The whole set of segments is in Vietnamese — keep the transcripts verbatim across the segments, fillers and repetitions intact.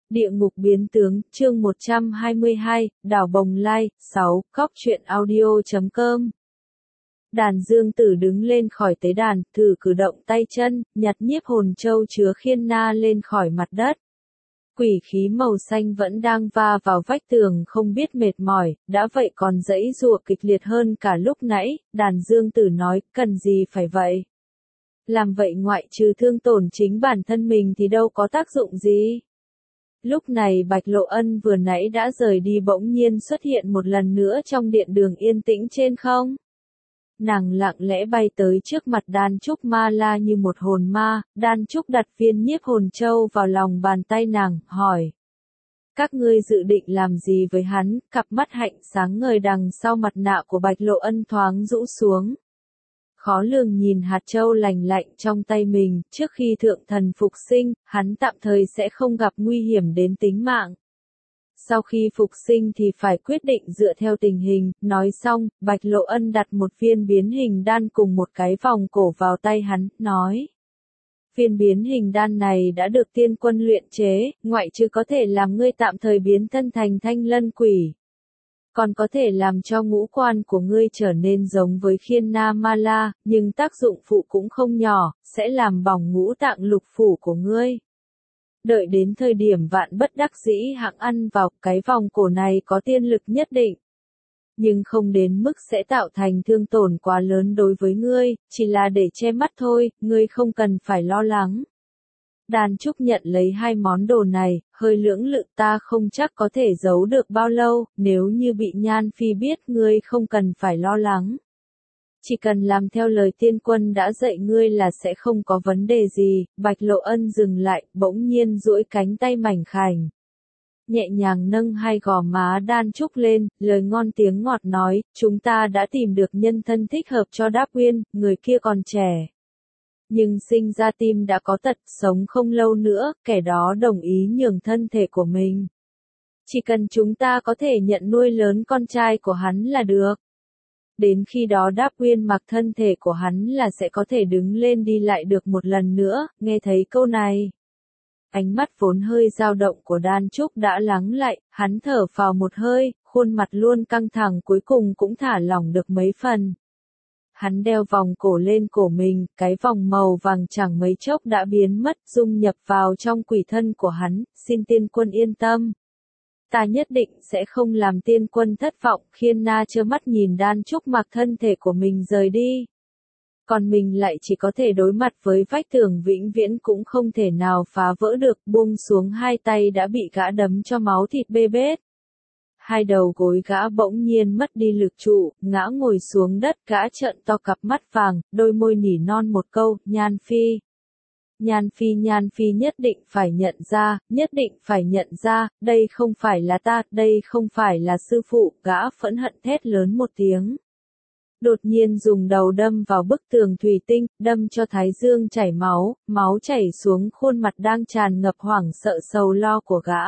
Địa ngục biến tướng, chương một trăm hai mươi hai, đảo bồng lai, sáu, cóc truyện audio chấm com. Đàn dương tử đứng lên khỏi tế đàn, thử cử động tay chân, nhặt nhiếp hồn châu chứa khiên na lên khỏi mặt đất. Quỷ khí màu xanh vẫn đang va vào vách tường không biết mệt mỏi, đã vậy còn giãy giụa kịch liệt hơn cả lúc nãy. Đàn dương tử nói, cần gì phải vậy? Làm vậy ngoại trừ thương tổn chính bản thân mình thì đâu có tác dụng gì. Lúc này Bạch Lộ Ân vừa nãy đã rời đi bỗng nhiên xuất hiện một lần nữa trong điện đường yên tĩnh trên không. Nàng lặng lẽ bay tới trước mặt Đan Trúc Ma La như một hồn ma. Đan Trúc đặt viên nhiếp hồn châu vào lòng bàn tay nàng, hỏi. Các ngươi dự định làm gì với hắn? Cặp mắt hạnh sáng ngời đằng sau mặt nạ của Bạch Lộ Ân thoáng rũ xuống. Khó lường nhìn hạt châu lành lạnh trong tay mình, trước khi thượng thần phục sinh, hắn tạm thời sẽ không gặp nguy hiểm đến tính mạng. Sau khi phục sinh thì phải quyết định dựa theo tình hình. Nói xong, Bạch Lộ Ân đặt một viên biến hình đan cùng một cái vòng cổ vào tay hắn, nói. Viên biến hình đan này đã được tiên quân luyện chế, ngoại trừ có thể làm ngươi tạm thời biến thân thành thanh lân quỷ. Còn có thể làm cho ngũ quan của ngươi trở nên giống với khiên na ma la, nhưng tác dụng phụ cũng không nhỏ, sẽ làm bỏng ngũ tạng lục phủ của ngươi. Đợi đến thời điểm vạn bất đắc dĩ hãng ăn vào, cái vòng cổ này có tiên lực nhất định. Nhưng không đến mức sẽ tạo thành thương tổn quá lớn đối với ngươi, chỉ là để che mắt thôi, ngươi không cần phải lo lắng. Đan Trúc nhận lấy hai món đồ này, hơi lưỡng lự, ta không chắc có thể giấu được bao lâu, nếu như bị Nhan Phi biết ngươi không cần phải lo lắng. Chỉ cần làm theo lời tiên quân đã dạy ngươi là sẽ không có vấn đề gì. Bạch Lộ Ân dừng lại, bỗng nhiên duỗi cánh tay mảnh khảnh. Nhẹ nhàng nâng hai gò má Đan Trúc lên, lời ngon tiếng ngọt nói, chúng ta đã tìm được nhân thân thích hợp cho Đáp Uyên, người kia còn trẻ. Nhưng sinh ra tim đã có tật, sống không lâu nữa, kẻ đó đồng ý nhường thân thể của mình. Chỉ cần chúng ta có thể nhận nuôi lớn con trai của hắn là được. Đến khi đó Đáp Uyên mặc thân thể của hắn là sẽ có thể đứng lên đi lại được một lần nữa. Nghe thấy câu này, ánh mắt vốn hơi dao động của Đan Trúc đã lắng lại, hắn thở phào một hơi, khuôn mặt luôn căng thẳng cuối cùng cũng thả lỏng được mấy phần. Hắn đeo vòng cổ lên cổ mình, cái vòng màu vàng chẳng mấy chốc đã biến mất, dung nhập vào trong quỷ thân của hắn. Xin tiên quân yên tâm. Ta nhất định sẽ không làm tiên quân thất vọng. Khiên na trơ mắt nhìn Đan Trúc mặc thân thể của mình rời đi. Còn mình lại chỉ có thể đối mặt với vách tường vĩnh viễn cũng không thể nào phá vỡ được. Buông xuống hai tay đã bị gã đấm cho máu thịt bê bết. Hai đầu gối gã bỗng nhiên mất đi lực trụ, ngã ngồi xuống đất, gã trợn to cặp mắt vàng, đôi môi nỉ non một câu, Nhan Phi. Nhan Phi Nhan Phi nhất định phải nhận ra, nhất định phải nhận ra, đây không phải là ta, đây không phải là sư phụ, gã phẫn hận thét lớn một tiếng. Đột nhiên dùng đầu đâm vào bức tường thủy tinh, đâm cho thái dương chảy máu, máu chảy xuống khuôn mặt đang tràn ngập hoảng sợ sầu lo của gã.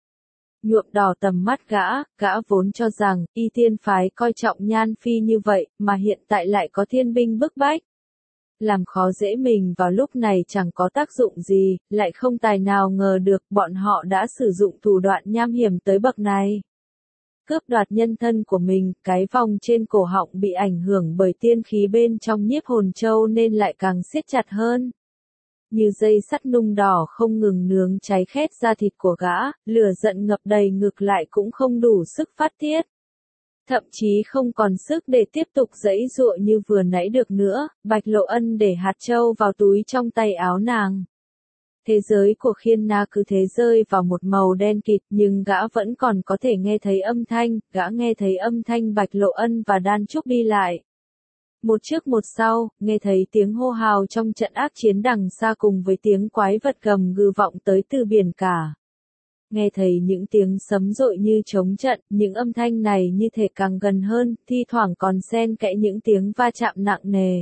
Nhuộm đỏ tầm mắt gã, gã vốn cho rằng, y tiên phái coi trọng Nhan Phi như vậy, mà hiện tại lại có thiên binh bức bách. Làm khó dễ mình vào lúc này chẳng có tác dụng gì, lại không tài nào ngờ được bọn họ đã sử dụng thủ đoạn nham hiểm tới bậc này. Cướp đoạt nhân thân của mình, cái vòng trên cổ họng bị ảnh hưởng bởi tiên khí bên trong nhiếp hồn châu nên lại càng siết chặt hơn. Như dây sắt nung đỏ không ngừng nướng cháy khét da thịt của gã, lửa giận ngập đầy ngực lại cũng không đủ sức phát tiết. Thậm chí không còn sức để tiếp tục giãy giụa như vừa nãy được nữa. Bạch Lộ Ân để hạt châu vào túi trong tay áo nàng. Thế giới của khiên na cứ thế rơi vào một màu đen kịt, nhưng gã vẫn còn có thể nghe thấy âm thanh, gã nghe thấy âm thanh Bạch Lộ Ân và Đan Trúc đi lại. Một trước một sau, nghe thấy tiếng hô hào trong trận ác chiến đằng xa cùng với tiếng quái vật gầm gừ vọng tới từ biển cả. Nghe thấy những tiếng sấm dội như trống trận, những âm thanh này như thể càng gần hơn, thi thoảng còn xen kẽ những tiếng va chạm nặng nề.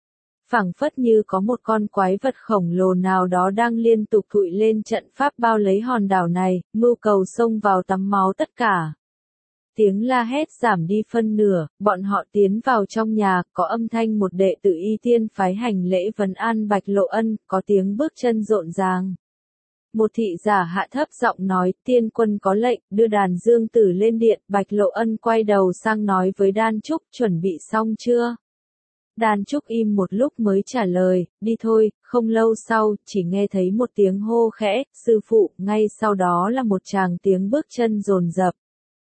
Phảng phất như có một con quái vật khổng lồ nào đó đang liên tục thụi lên trận pháp bao lấy hòn đảo này, mưu cầu xông vào tắm máu tất cả. Tiếng la hét giảm đi phân nửa, bọn họ tiến vào trong nhà, có âm thanh một đệ tử y tiên phái hành lễ vấn an Bạch Lộ Ân, có tiếng bước chân rộn ràng. Một thị giả hạ thấp giọng nói, tiên quân có lệnh, đưa đàn dương tử lên điện. Bạch Lộ Ân quay đầu sang nói với Đan Trúc, chuẩn bị xong chưa? Đan Trúc im một lúc mới trả lời, đi thôi. Không lâu sau, chỉ nghe thấy một tiếng hô khẽ, sư phụ, ngay sau đó là một tràng tiếng bước chân dồn dập.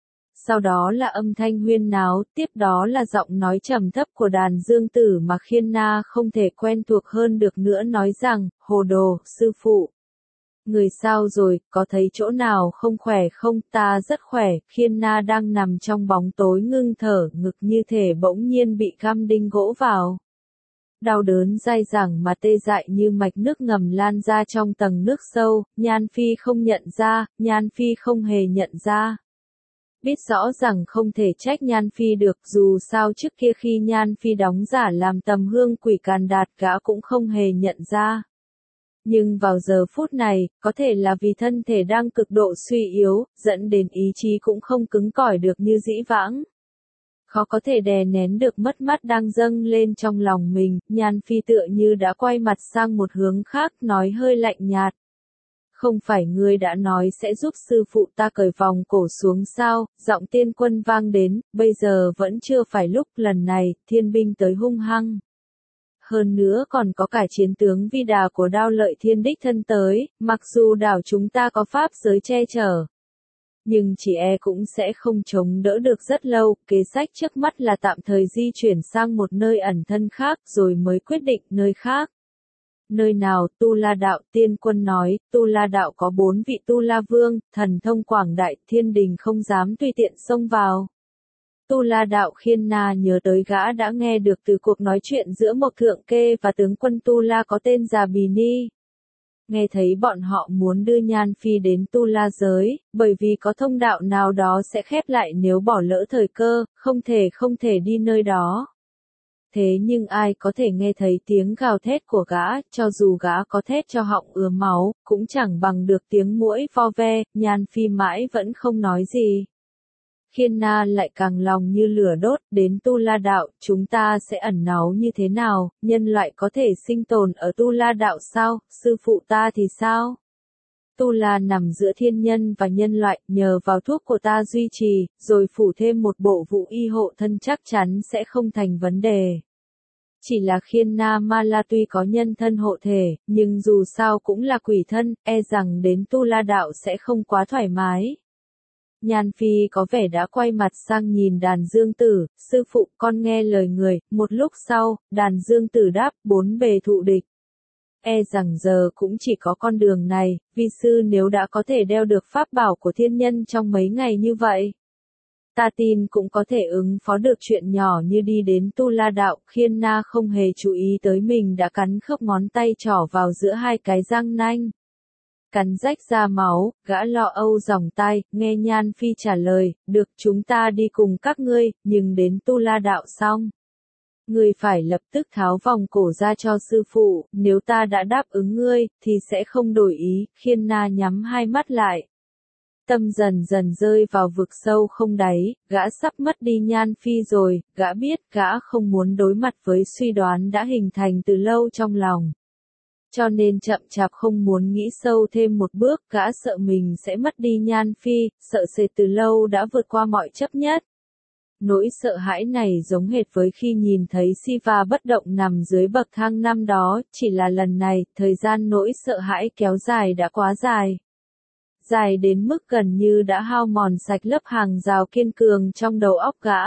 Sau đó là âm thanh huyên náo, tiếp đó là giọng nói trầm thấp của đàn dương tử mà Khiên Na không thể quen thuộc hơn được nữa, nói rằng, hồ đồ, sư phụ. Người sao rồi, có thấy chỗ nào không khỏe không? Ta rất khỏe. Khiên Na đang nằm trong bóng tối ngưng thở, ngực như thể bỗng nhiên bị găm đinh gỗ vào. Đau đớn dai dẳng mà tê dại như mạch nước ngầm lan ra trong tầng nước sâu. Nhan Phi không nhận ra, Nhan Phi không hề nhận ra. Biết rõ rằng không thể trách Nhan Phi được, dù sao trước kia khi Nhan Phi đóng giả làm tầm hương quỷ càn đạt gã cũng không hề nhận ra. Nhưng vào giờ phút này, có thể là vì thân thể đang cực độ suy yếu, dẫn đến ý chí cũng không cứng cỏi được như dĩ vãng. Khó có thể đè nén được mất mát đang dâng lên trong lòng mình, Nhan Phi tựa như đã quay mặt sang một hướng khác, nói hơi lạnh nhạt. Không phải ngươi đã nói sẽ giúp sư phụ ta cởi vòng cổ xuống sao? Giọng tiên quân vang đến, bây giờ vẫn chưa phải lúc. Lần này, thiên binh tới hung hăng. Hơn nữa còn có cả chiến tướng Vi Đà của Đao Lợi Thiên đích thân tới, mặc dù đảo chúng ta có pháp giới che chở. Nhưng chỉ e cũng sẽ không chống đỡ được rất lâu, kế sách trước mắt là tạm thời di chuyển sang một nơi ẩn thân khác rồi mới quyết định nơi khác. Nơi nào? Tu La Đạo. Tiên quân nói, Tu La Đạo có bốn vị Tu La Vương, thần thông quảng đại, thiên đình không dám tùy tiện xông vào. Tu La Đạo. Khiên Na nhớ tới gã đã nghe được từ cuộc nói chuyện giữa Mộc Thượng Kê và tướng quân Tu La có tên Già Bì Ni. Nghe thấy bọn họ muốn đưa Nhan Phi đến Tu La giới, bởi vì có thông đạo nào đó sẽ khép lại nếu bỏ lỡ thời cơ, không thể không thể đi nơi đó. Thế nhưng ai có thể nghe thấy tiếng gào thét của gã, cho dù gã có thét cho họng ứa máu, cũng chẳng bằng được tiếng muỗi vo ve. Nhan Phi mãi vẫn không nói gì. Khiên Na lại càng lòng như lửa đốt, đến Tu La Đạo, chúng ta sẽ ẩn náu như thế nào? Nhân loại có thể sinh tồn ở Tu La Đạo sao? Sư phụ ta thì sao? Tu La nằm giữa thiên nhân và nhân loại, nhờ vào thuốc của ta duy trì, rồi phủ thêm một bộ vũ y hộ thân chắc chắn sẽ không thành vấn đề. Chỉ là Khiên Na Ma La tuy có nhân thân hộ thể, nhưng dù sao cũng là quỷ thân, e rằng đến Tu La Đạo sẽ không quá thoải mái. Nhan Phi có vẻ đã quay mặt sang nhìn đàn dương tử, sư phụ con nghe lời người. Một lúc sau, đàn dương tử đáp, bốn bề thụ địch. E rằng giờ cũng chỉ có con đường này, vi sư nếu đã có thể đeo được pháp bảo của thiên nhân trong mấy ngày như vậy. Ta tin cũng có thể ứng phó được chuyện nhỏ như đi đến Tu La Đạo. Khiên Na không hề chú ý tới mình đã cắn khớp ngón tay trỏ vào giữa hai cái răng nanh. Cắn rách ra máu, gã lo âu dòng tai, nghe Nhan Phi trả lời, được chúng ta đi cùng các ngươi, nhưng đến Tu La Đạo xong. Ngươi phải lập tức tháo vòng cổ ra cho sư phụ, nếu ta đã đáp ứng ngươi, thì sẽ không đổi ý. Khiên Na nhắm hai mắt lại. Tâm dần dần rơi vào vực sâu không đáy, gã sắp mất đi Nhan Phi rồi, gã biết gã không muốn đối mặt với suy đoán đã hình thành từ lâu trong lòng. Cho nên chậm chạp không muốn nghĩ sâu thêm một bước, gã sợ mình sẽ mất đi Nhan Phi, sợ sệt từ lâu đã vượt qua mọi chấp nhất. Nỗi sợ hãi này giống hệt với khi nhìn thấy Siva bất động nằm dưới bậc thang năm đó, chỉ là lần này, thời gian nỗi sợ hãi kéo dài đã quá dài. Dài đến mức gần như đã hao mòn sạch lớp hàng rào kiên cường trong đầu óc gã.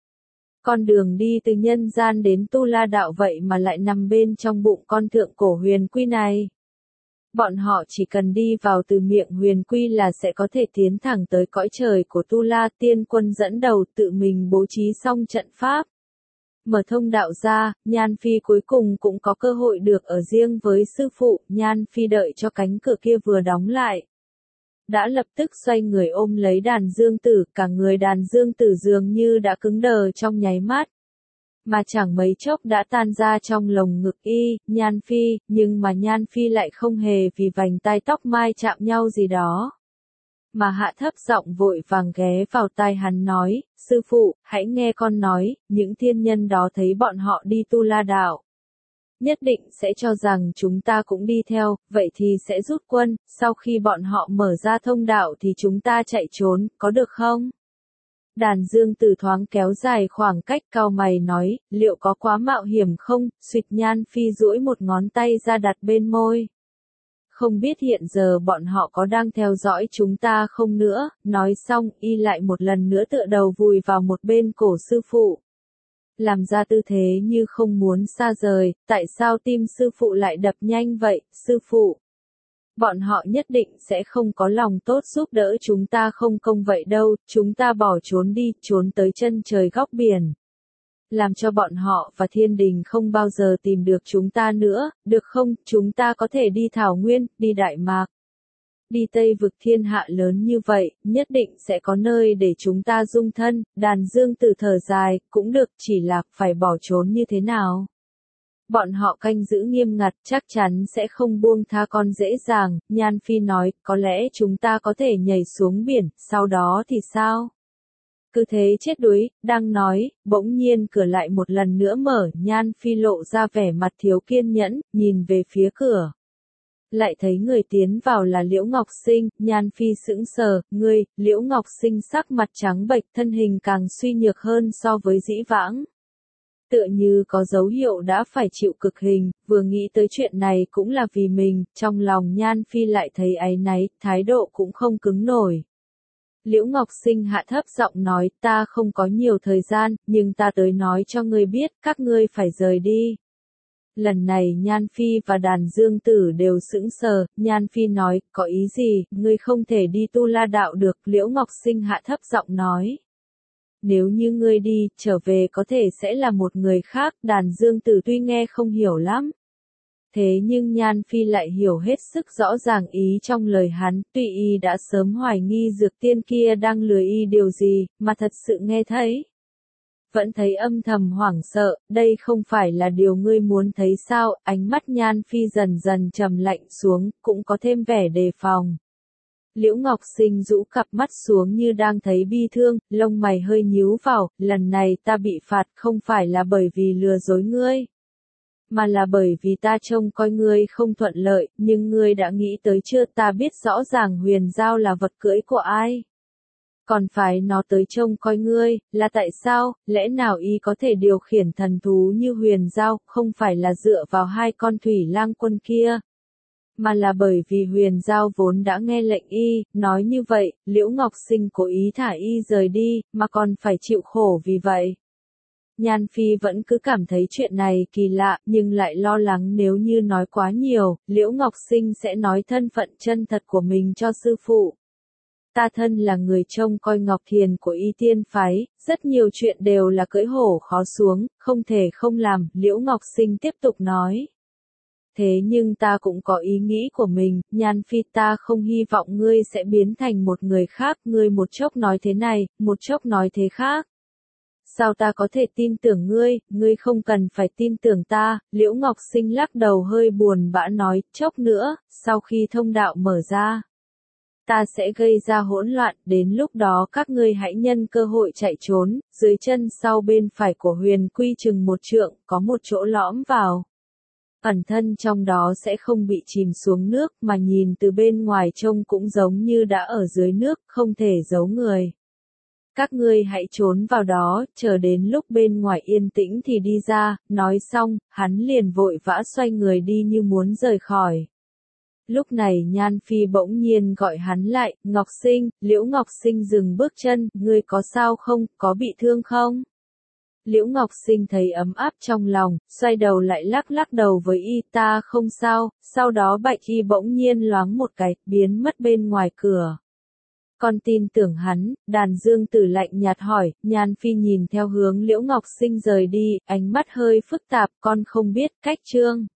Con đường đi từ nhân gian đến Tu La Đạo vậy mà lại nằm bên trong bụng con thượng cổ huyền quy này. Bọn họ chỉ cần đi vào từ miệng huyền quy là sẽ có thể tiến thẳng tới cõi trời của Tu La. Tiên quân dẫn đầu tự mình bố trí xong trận pháp. Mở thông đạo ra, Nhan Phi cuối cùng cũng có cơ hội được ở riêng với sư phụ. Nhan Phi đợi cho cánh cửa kia vừa đóng lại. Đã lập tức xoay người ôm lấy đàn dương tử, cả người đàn dương tử dường như đã cứng đờ trong nháy mắt. Mà chẳng mấy chốc đã tan ra trong lồng ngực y, Nhan Phi, nhưng mà Nhan Phi lại không hề vì vành tai tóc mai chạm nhau gì đó. Mà hạ thấp giọng vội vàng ghé vào tai hắn nói, sư phụ, hãy nghe con nói, những thiên nhân đó thấy bọn họ đi Tu La Đạo. nhất định sẽ cho rằng chúng ta cũng đi theo, vậy thì sẽ rút quân, sau khi bọn họ mở ra thông đạo thì chúng ta chạy trốn, có được không? Đàn Dương Tử thoáng kéo dài khoảng cách, cau mày nói, liệu có quá mạo hiểm không? Xuyệt Nhan Phi duỗi một ngón tay ra đặt bên môi. Không biết hiện giờ bọn họ có đang theo dõi chúng ta không nữa, nói xong, y lại một lần nữa tựa đầu vùi vào một bên cổ sư phụ. Làm ra tư thế như không muốn xa rời, tại sao tim sư phụ lại đập nhanh vậy, sư phụ? Bọn họ nhất định sẽ không có lòng tốt giúp đỡ chúng ta không công vậy đâu, chúng ta bỏ trốn đi, trốn tới chân trời góc biển. Làm cho bọn họ và thiên đình không bao giờ tìm được chúng ta nữa, được không, chúng ta có thể đi Thảo Nguyên, đi Đại Mạc. Đi Tây vực thiên hạ lớn như vậy, nhất định sẽ có nơi để chúng ta dung thân, Đàn Dương Tử thở dài, cũng được, chỉ là phải bỏ trốn như thế nào. Bọn họ canh giữ nghiêm ngặt, chắc chắn sẽ không buông tha con dễ dàng, Nhan Phi nói, có lẽ chúng ta có thể nhảy xuống biển, sau đó thì sao? Cứ thế chết đuối, đang nói, bỗng nhiên cửa lại một lần nữa mở, Nhan Phi lộ ra vẻ mặt thiếu kiên nhẫn, nhìn về phía cửa. Lại thấy người tiến vào là Liễu Ngọc Sinh, Nhan Phi sững sờ, ngươi, Liễu Ngọc Sinh sắc mặt trắng bệch, thân hình càng suy nhược hơn so với dĩ vãng. Tựa như có dấu hiệu đã phải chịu cực hình, vừa nghĩ tới chuyện này cũng là vì mình, trong lòng Nhan Phi lại thấy áy náy, thái độ cũng không cứng nổi. Liễu Ngọc Sinh hạ thấp giọng nói, ta không có nhiều thời gian, nhưng ta tới nói cho ngươi biết, các ngươi phải rời đi. Lần này Nhan Phi và Đàn Dương Tử đều sững sờ, Nhan Phi nói, có ý gì, ngươi không thể đi Tu La Đạo được, Liễu Ngọc Sinh hạ thấp giọng nói. Nếu như ngươi đi, trở về có thể sẽ là một người khác, Đàn Dương Tử tuy nghe không hiểu lắm. Thế nhưng Nhan Phi lại hiểu hết sức rõ ràng ý trong lời hắn, tuy y đã sớm hoài nghi dược tiên kia đang lừa y điều gì, mà thật sự nghe thấy. Vẫn thấy âm thầm hoảng sợ, đây không phải là điều ngươi muốn thấy sao, ánh mắt Nhan Phi dần dần trầm lạnh xuống, cũng có thêm vẻ đề phòng. Liễu Ngọc Sinh rũ cặp mắt xuống như đang thấy bi thương, lông mày hơi nhíu vào, lần này ta bị phạt không phải là bởi vì lừa dối ngươi, mà là bởi vì ta trông coi ngươi không thuận lợi, nhưng ngươi đã nghĩ tới chưa, ta biết rõ ràng Huyền Giao là vật cưỡi của ai. Còn phải nó tới trông coi ngươi, là tại sao, lẽ nào y có thể điều khiển thần thú như Huyền Giao, không phải là dựa vào hai con thủy lang quân kia, mà là bởi vì Huyền Giao vốn đã nghe lệnh y, nói như vậy, Liễu Ngọc Sinh cố ý thả y rời đi, mà còn phải chịu khổ vì vậy. Nhan Phi vẫn cứ cảm thấy chuyện này kỳ lạ, nhưng lại lo lắng nếu như nói quá nhiều, Liễu Ngọc Sinh sẽ nói thân phận chân thật của mình cho sư phụ. Ta thân là người trông coi Ngọc Thiền của Y Tiên Phái, rất nhiều chuyện đều là cưỡi hổ khó xuống, không thể không làm, Liễu Ngọc Sinh tiếp tục nói. Thế nhưng ta cũng có ý nghĩ của mình, Nhan Phi, ta không hy vọng ngươi sẽ biến thành một người khác, ngươi một chốc nói thế này, một chốc nói thế khác. Sao ta có thể tin tưởng ngươi, ngươi không cần phải tin tưởng ta, Liễu Ngọc Sinh lắc đầu hơi buồn bã nói, chốc nữa, sau khi thông đạo mở ra, ta sẽ gây ra hỗn loạn, đến lúc đó các ngươi hãy nhân cơ hội chạy trốn, dưới chân sau bên phải của Huyền Quy chừng một trượng, có một chỗ lõm vào. Ẩn thân trong đó sẽ không bị chìm xuống nước, mà nhìn từ bên ngoài trông cũng giống như đã ở dưới nước, không thể giấu người. Các ngươi hãy trốn vào đó, chờ đến lúc bên ngoài yên tĩnh thì đi ra, nói xong, hắn liền vội vã xoay người đi như muốn rời khỏi. Lúc này Nhan Phi bỗng nhiên gọi hắn lại, Ngọc Sinh, Liễu Ngọc Sinh dừng bước chân, ngươi có sao không, có bị thương không? Liễu Ngọc Sinh thấy ấm áp trong lòng, xoay đầu lại lắc lắc đầu với y, ta không sao, sau đó bạch y bỗng nhiên loáng một cái, biến mất bên ngoài cửa. Con tin tưởng hắn, Đàn Dương Tử lạnh nhạt hỏi, Nhan Phi nhìn theo hướng Liễu Ngọc Sinh rời đi, ánh mắt hơi phức tạp, con không biết cách chương.